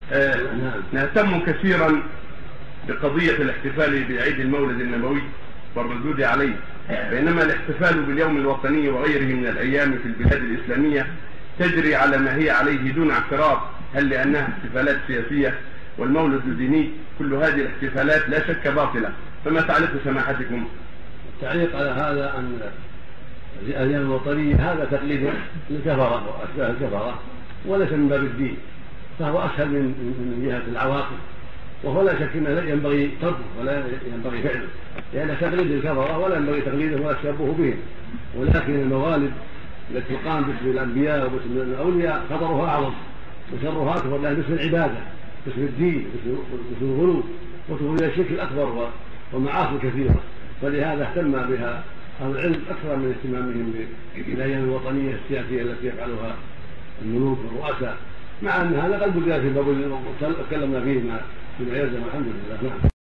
نهتم كثيرا بقضية الاحتفال بعيد المولد النبوي والردود عليه، بينما الاحتفال باليوم الوطني وغيره من الأيام في البلاد الإسلامية تجري على ما هي عليه دون اعتراض، هل لأنها احتفالات سياسية والمولد الديني. كل هذه الاحتفالات لا شك باطلة، فما تعليق سماحتكم؟ التعليق على هذا أن الأيام الوطنية هذا تقليد للكفرة وأشباه الكفرة وليس من باب الدين، فهو أسهل من جهة العواقب، وهو لا شك أنه ينبغي تركه ولا ينبغي فعله، لأن تقليد الكفرة ولا ينبغي تقليده ولا التشبه بهم. ولكن الموالد التي تقام باسم الأنبياء وباسم الأولياء خطرها أعظم وشرها أكبر، لأن باسم العبادة، باسم الدين، باسم الغلو، وتفضي إلى الشرك الأكبر ومعاصي كثيرة، فلهذا اهتم بها أهل العلم أكثر من اهتمامهم بالأيام الوطنية السياسية التي يفعلها الملوك والرؤساء، مع أن هذا قد بدأ في باب تكلمنا فيه فيما يلزم الحمد لله.